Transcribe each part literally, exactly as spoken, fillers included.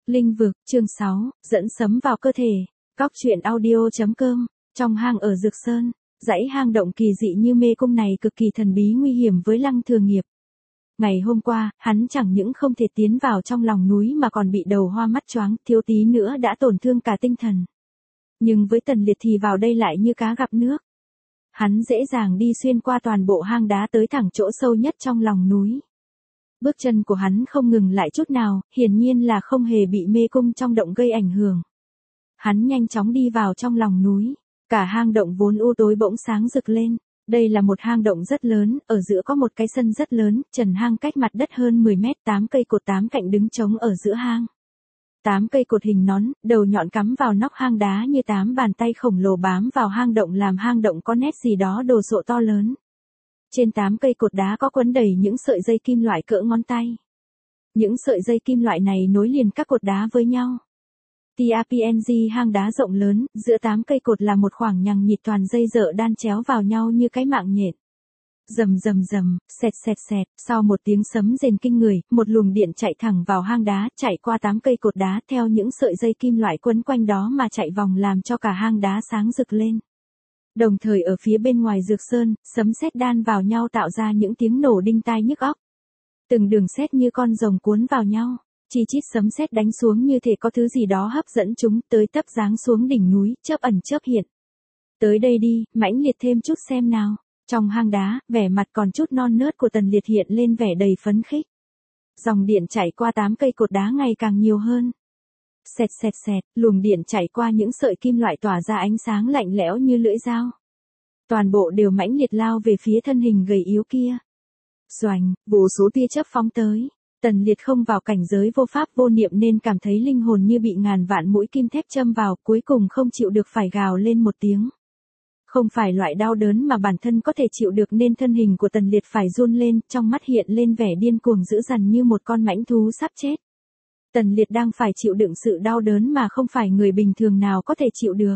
Linh vực, chương sáu, dẫn sấm vào cơ thể. Cóc truyện audio.com. Trong hang ở Dược Sơn, dãy hang động kỳ dị như mê cung này cực kỳ thần bí nguy hiểm với Lăng Thừa Nghiệp. Ngày hôm qua, hắn chẳng những không thể tiến vào trong lòng núi mà còn bị đầu hoa mắt choáng, thiếu tí nữa đã tổn thương cả tinh thần. Nhưng với Tần Liệt thì vào đây lại như cá gặp nước. Hắn dễ dàng đi xuyên qua toàn bộ hang đá tới thẳng chỗ sâu nhất trong lòng núi. Bước chân của hắn không ngừng lại chút nào, hiển nhiên là không hề bị mê cung trong động gây ảnh hưởng. Hắn nhanh chóng đi vào trong lòng núi, cả hang động vốn u tối bỗng sáng rực lên. Đây là một hang động rất lớn, ở giữa có một cái sân rất lớn, trần hang cách mặt đất hơn mười mét, tám cây cột tám cạnh đứng trống ở giữa hang. Tám cây cột hình nón, đầu nhọn cắm vào nóc hang đá như tám bàn tay khổng lồ bám vào hang động làm hang động có nét gì đó đồ sộ to lớn. Trên tám cây cột đá có quấn đầy những sợi dây kim loại cỡ ngón tay. Những sợi dây kim loại này nối liền các cột đá với nhau. tê a pê en giê hang đá rộng lớn, giữa tám cây cột là một khoảng nhằng nhịt toàn dây dợ đan chéo vào nhau như cái mạng nhện. Rầm rầm rầm, xẹt xẹt xẹt, sau một tiếng sấm rền kinh người, một luồng điện chạy thẳng vào hang đá, chạy qua tám cây cột đá theo những sợi dây kim loại quấn quanh đó mà chạy vòng làm cho cả hang đá sáng rực lên. Đồng thời ở phía bên ngoài Dược Sơn, sấm sét đan vào nhau tạo ra những tiếng nổ đinh tai nhức óc. Từng đường sét như con rồng cuốn vào nhau, chi chít sấm sét đánh xuống như thể có thứ gì đó hấp dẫn chúng tới tấp giáng xuống đỉnh núi, chớp ẩn chớp hiện. Tới đây đi, mãnh liệt thêm chút xem nào. Trong hang đá, vẻ mặt còn chút non nớt của Tần Liệt hiện lên vẻ đầy phấn khích. Dòng điện chảy qua tám cây cột đá ngày càng nhiều hơn. Xẹt xẹt xẹt, luồng điện chảy qua những sợi kim loại tỏa ra ánh sáng lạnh lẽo như lưỡi dao. Toàn bộ đều mãnh liệt lao về phía thân hình gầy yếu kia. Xoành, vô số tia chớp phóng tới. Tần Liệt không vào cảnh giới vô pháp vô niệm nên cảm thấy linh hồn như bị ngàn vạn mũi kim thép châm vào, cuối cùng không chịu được phải gào lên một tiếng. Không phải loại đau đớn mà bản thân có thể chịu được nên thân hình của Tần Liệt phải run lên, trong mắt hiện lên vẻ điên cuồng dữ dằn như một con mãnh thú sắp chết. Tần Liệt đang phải chịu đựng sự đau đớn mà không phải người bình thường nào có thể chịu được.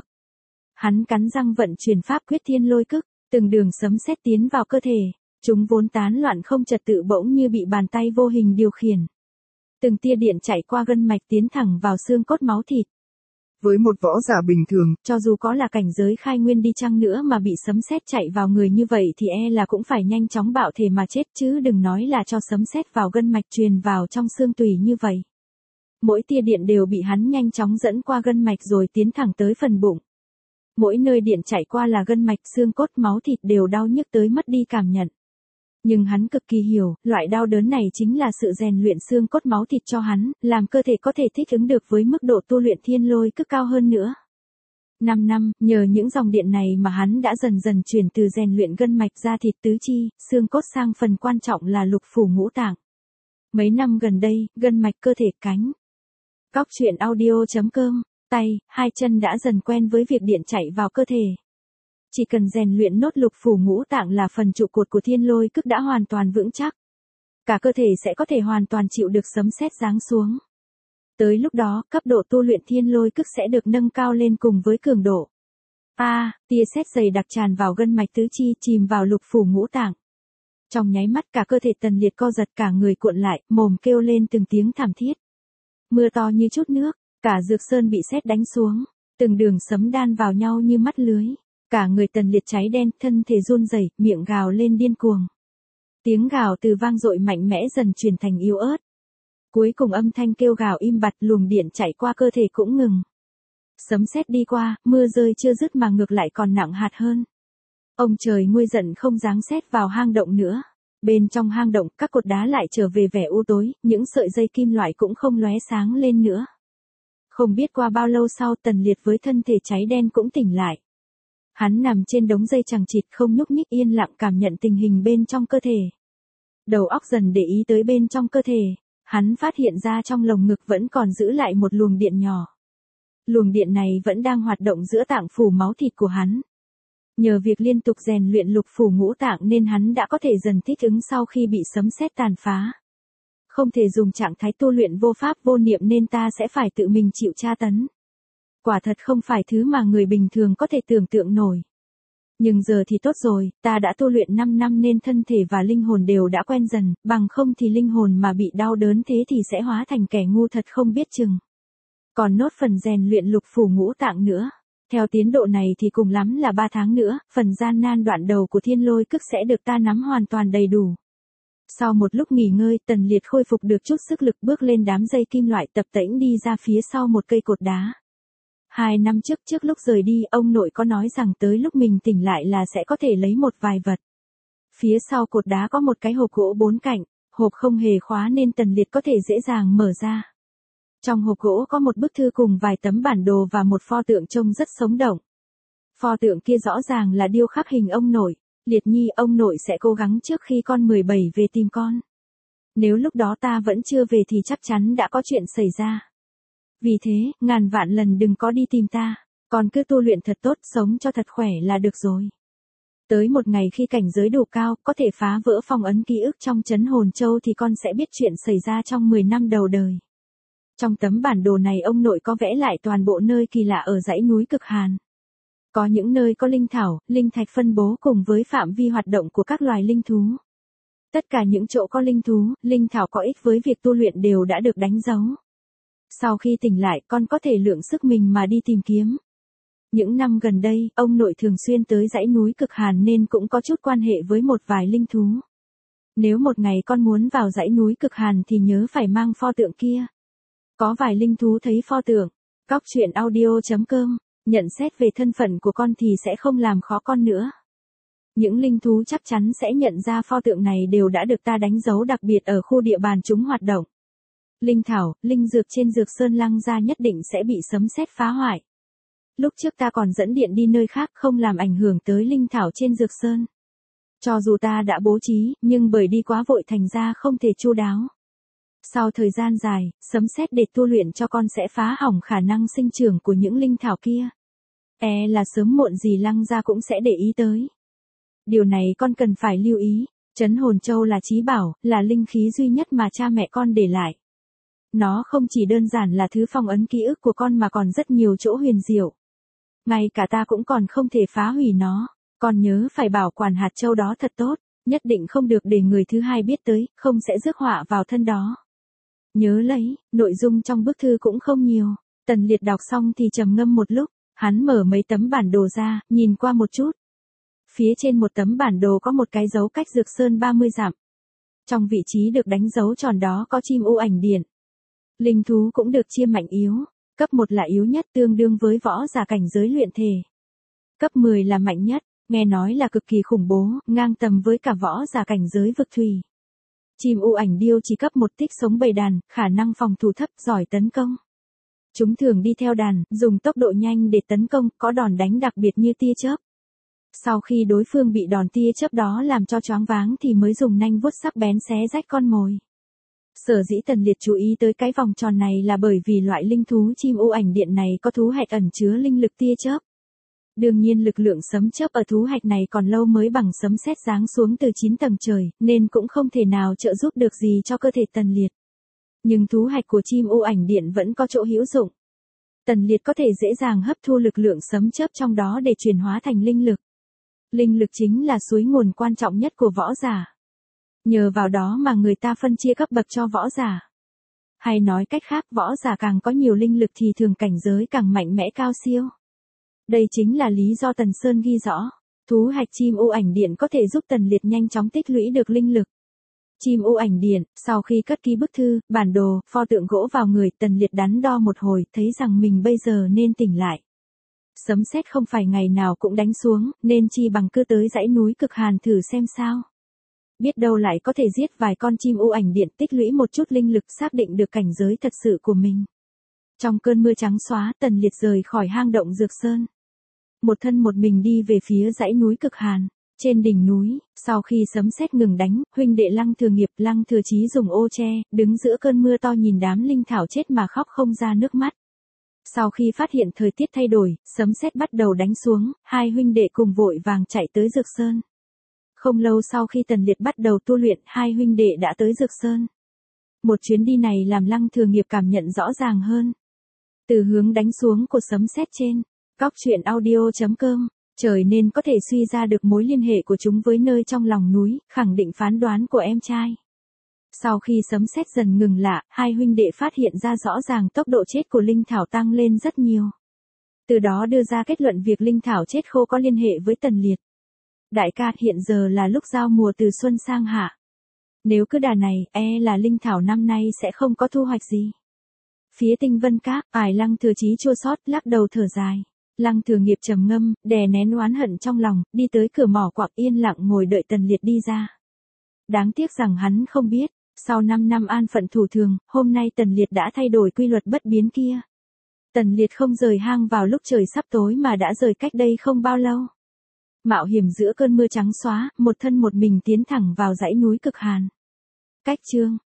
Hắn cắn răng vận chuyển pháp quyết thiên lôi cức, từng đường sấm sét tiến vào cơ thể, chúng vốn tán loạn không trật tự bỗng như bị bàn tay vô hình điều khiển. Từng tia điện chạy qua gân mạch tiến thẳng vào xương cốt máu thịt. Với một võ giả bình thường, cho dù có là cảnh giới khai nguyên đi chăng nữa mà bị sấm sét chạy vào người như vậy thì e là cũng phải nhanh chóng bạo thể mà chết chứ đừng nói là cho sấm sét vào gân mạch truyền vào trong xương tủy như vậy. Mỗi tia điện đều bị hắn nhanh chóng dẫn qua gân mạch rồi tiến thẳng tới phần bụng. Mỗi nơi điện chạy qua là gân mạch, xương cốt, máu thịt đều đau nhức tới mất đi cảm nhận. Nhưng hắn cực kỳ hiểu, loại đau đớn này chính là sự rèn luyện xương cốt máu thịt cho hắn, làm cơ thể có thể thích ứng được với mức độ tu luyện thiên lôi cực cao hơn nữa. Năm năm, nhờ những dòng điện này mà hắn đã dần dần chuyển từ rèn luyện gân mạch da thịt tứ chi, xương cốt sang phần quan trọng là lục phủ ngũ tạng. Mấy năm gần đây, gân mạch cơ thể cánh. Cóc truyện audio.com, tay, hai chân đã dần quen với việc điện chạy vào cơ thể. Chỉ cần rèn luyện nốt lục phủ ngũ tạng là phần trụ cột của thiên lôi cức đã hoàn toàn vững chắc. Cả cơ thể sẽ có thể hoàn toàn chịu được sấm sét giáng xuống. Tới lúc đó, cấp độ tu luyện thiên lôi cức sẽ được nâng cao lên cùng với cường độ. A, à, tia sét dày đặc tràn vào gân mạch tứ chi, chìm vào lục phủ ngũ tạng. Trong nháy mắt cả cơ thể Tần Liệt co giật, cả người cuộn lại, mồm kêu lên từng tiếng thảm thiết. Mưa to như chút nước, cả Dược Sơn bị sét đánh xuống, từng đường sấm đan vào nhau như mắt lưới. Cả người Tần Liệt cháy đen, thân thể run rẩy, miệng gào lên điên cuồng. Tiếng gào từ vang dội mạnh mẽ dần chuyển thành yếu ớt. Cuối cùng âm thanh kêu gào im bặt, luồng điện chạy qua cơ thể cũng ngừng. Sấm sét đi qua, mưa rơi chưa dứt mà ngược lại còn nặng hạt hơn. Ông trời nguôi giận không giáng sét vào hang động nữa. Bên trong hang động, các cột đá lại trở về vẻ u tối, những sợi dây kim loại cũng không lóe sáng lên nữa. Không biết qua bao lâu sau, Tần Liệt với thân thể cháy đen cũng tỉnh lại. Hắn nằm trên đống dây chằng chịt không nhúc nhích, yên lặng cảm nhận tình hình bên trong cơ thể. Đầu óc dần để ý tới bên trong cơ thể, hắn phát hiện ra trong lồng ngực vẫn còn giữ lại một luồng điện nhỏ. Luồng điện này vẫn đang hoạt động giữa tạng phủ máu thịt của hắn. Nhờ việc liên tục rèn luyện lục phủ ngũ tạng nên hắn đã có thể dần thích ứng sau khi bị sấm sét tàn phá. Không thể dùng trạng thái tu luyện vô pháp vô niệm nên ta sẽ phải tự mình chịu tra tấn. Quả thật không phải thứ mà người bình thường có thể tưởng tượng nổi. Nhưng giờ thì tốt rồi, ta đã tu luyện năm năm nên thân thể và linh hồn đều đã quen dần, bằng không thì linh hồn mà bị đau đớn thế thì sẽ hóa thành kẻ ngu thật không biết chừng. Còn nốt phần rèn luyện lục phủ ngũ tạng nữa. Theo tiến độ này thì cùng lắm là ba tháng nữa, phần gian nan đoạn đầu của thiên lôi cức sẽ được ta nắm hoàn toàn đầy đủ. Sau một lúc nghỉ ngơi, Tần Liệt khôi phục được chút sức lực bước lên đám dây kim loại tập tễnh đi ra phía sau một cây cột đá. Hai năm trước trước lúc rời đi, ông nội có nói rằng tới lúc mình tỉnh lại là sẽ có thể lấy một vài vật. Phía sau cột đá có một cái hộp gỗ bốn cạnh, hộp không hề khóa nên Tần Liệt có thể dễ dàng mở ra. Trong hộp gỗ có một bức thư cùng vài tấm bản đồ và một pho tượng trông rất sống động. Pho tượng kia rõ ràng là điêu khắc hình ông nội. Liệt Nhi, ông nội sẽ cố gắng trước khi con mười bảy về tìm con. Nếu lúc đó ta vẫn chưa về thì chắc chắn đã có chuyện xảy ra. Vì thế, ngàn vạn lần đừng có đi tìm ta, con cứ tu luyện thật tốt, sống cho thật khỏe là được rồi. Tới một ngày khi cảnh giới đủ cao, có thể phá vỡ phong ấn ký ức trong trấn hồn châu thì con sẽ biết chuyện xảy ra trong mười năm đầu đời. Trong tấm bản đồ này ông nội có vẽ lại toàn bộ nơi kỳ lạ ở dãy núi Cực Hàn. Có những nơi có linh thảo, linh thạch phân bố cùng với phạm vi hoạt động của các loài linh thú. Tất cả những chỗ có linh thú, linh thảo có ích với việc tu luyện đều đã được đánh dấu. Sau khi tỉnh lại, con có thể lượng sức mình mà đi tìm kiếm. Những năm gần đây, ông nội thường xuyên tới dãy núi Cực Hàn nên cũng có chút quan hệ với một vài linh thú. Nếu một ngày con muốn vào dãy núi Cực Hàn thì nhớ phải mang pho tượng kia. Có vài linh thú thấy pho tượng. Cóc truyện audio chấm com. Nhận xét về thân phận của con thì sẽ không làm khó con nữa. Những linh thú chắc chắn sẽ nhận ra pho tượng này đều đã được ta đánh dấu đặc biệt ở khu địa bàn chúng hoạt động. Linh thảo, linh dược trên Dược Sơn Lăng Gia nhất định sẽ bị sấm sét phá hoại. Lúc trước ta còn dẫn điện đi nơi khác không làm ảnh hưởng tới linh thảo trên Dược Sơn. Cho dù ta đã bố trí, nhưng bởi đi quá vội thành ra không thể chu đáo. Sau thời gian dài, sấm sét để tu luyện cho con sẽ phá hỏng khả năng sinh trưởng của những linh thảo kia. E là sớm muộn gì Lăng Gia cũng sẽ để ý tới. Điều này con cần phải lưu ý, trấn hồn châu là chí bảo, là linh khí duy nhất mà cha mẹ con để lại. Nó không chỉ đơn giản là thứ phong ấn ký ức của con mà còn rất nhiều chỗ huyền diệu. Ngay cả ta cũng còn không thể phá hủy nó, con nhớ phải bảo quản hạt châu đó thật tốt, nhất định không được để người thứ hai biết tới, không sẽ rước họa vào thân đó. Nhớ lấy, nội dung trong bức thư cũng không nhiều. Tần Liệt đọc xong thì trầm ngâm một lúc, hắn mở mấy tấm bản đồ ra, nhìn qua một chút. Phía trên một tấm bản đồ có một cái dấu cách Dược Sơn ba mươi dặm. Trong vị trí được đánh dấu tròn đó có chim u ảnh điện. Linh thú cũng được chia mạnh yếu, cấp một là yếu nhất tương đương với võ giả cảnh giới luyện thể. Cấp mười là mạnh nhất, nghe nói là cực kỳ khủng bố, ngang tầm với cả võ giả cảnh giới vực thủy. Chim u ảnh điêu chỉ cấp một tích sống bầy đàn, khả năng phòng thủ thấp, giỏi tấn công. Chúng thường đi theo đàn, dùng tốc độ nhanh để tấn công, có đòn đánh đặc biệt như tia chớp. Sau khi đối phương bị đòn tia chớp đó làm cho choáng váng thì mới dùng nanh vuốt sắc bén xé rách con mồi. Sở dĩ Tần Liệt chú ý tới cái vòng tròn này là bởi vì loại linh thú chim u ảnh điện này có thú hạch ẩn chứa linh lực tia chớp. Đương nhiên lực lượng sấm chớp ở thú hạch này còn lâu mới bằng sấm sét giáng xuống từ chín tầng trời, nên cũng không thể nào trợ giúp được gì cho cơ thể Tần Liệt. Nhưng thú hạch của chim u ảnh điện vẫn có chỗ hữu dụng. Tần Liệt có thể dễ dàng hấp thu lực lượng sấm chớp trong đó để chuyển hóa thành linh lực. Linh lực chính là suối nguồn quan trọng nhất của võ giả. Nhờ vào đó mà người ta phân chia cấp bậc cho võ giả. Hay nói cách khác, võ giả càng có nhiều linh lực thì thường cảnh giới càng mạnh mẽ cao siêu. Đây chính là lý do Tần Sơn ghi rõ, thú hạch chim u ảnh điện có thể giúp Tần Liệt nhanh chóng tích lũy được linh lực. Chim u ảnh điện, sau khi cất ký bức thư, bản đồ, pho tượng gỗ vào người, Tần Liệt đắn đo một hồi, thấy rằng mình bây giờ nên tỉnh lại. Sấm sét không phải ngày nào cũng đánh xuống, nên chi bằng cứ tới dãy núi Cực Hàn thử xem sao. Biết đâu lại có thể giết vài con chim u ảnh điện, tích lũy một chút linh lực, xác định được cảnh giới thật sự của mình. Trong cơn mưa trắng xóa, Tần Liệt rời khỏi hang động Dược Sơn. Một thân một mình đi về phía dãy núi Cực Hàn. Trên đỉnh núi, sau khi sấm sét ngừng đánh, huynh đệ Lăng Thừa Nghiệp, Lăng Thừa Chí dùng ô che, đứng giữa cơn mưa to nhìn đám linh thảo chết mà khóc không ra nước mắt. Sau khi phát hiện thời tiết thay đổi, sấm sét bắt đầu đánh xuống, hai huynh đệ cùng vội vàng chạy tới Dược Sơn. Không lâu sau khi Tần Liệt bắt đầu tu luyện, hai huynh đệ đã tới Dược Sơn. Một chuyến đi này làm Lăng Thừa Nghiệp cảm nhận rõ ràng hơn. Từ hướng đánh xuống của sấm sét trên, cóc truyện audio chấm com, trời nên có thể suy ra được mối liên hệ của chúng với nơi trong lòng núi, khẳng định phán đoán của em trai. Sau khi sấm sét dần ngừng lạ, hai huynh đệ phát hiện ra rõ ràng tốc độ chết của Linh Thảo tăng lên rất nhiều. Từ đó đưa ra kết luận việc Linh Thảo chết khô có liên hệ với Tần Liệt. Đại ca, hiện giờ là lúc giao mùa từ xuân sang hạ. Nếu cứ đà này, e là Linh Thảo năm nay sẽ không có thu hoạch gì. Phía Tinh Vân Các, Ải Lăng Thừa Chí chua xót lắc đầu thở dài. Lăng Thừa Nghiệp trầm ngâm, đè nén oán hận trong lòng, đi tới cửa mỏ quặng yên lặng ngồi đợi Tần Liệt đi ra. Đáng tiếc rằng hắn không biết, sau năm năm an phận thủ thường, hôm nay Tần Liệt đã thay đổi quy luật bất biến kia. Tần Liệt không rời hang vào lúc trời sắp tối mà đã rời cách đây không bao lâu. Mạo hiểm giữa cơn mưa trắng xóa, một thân một mình tiến thẳng vào dãy núi cực hàn. Cách chương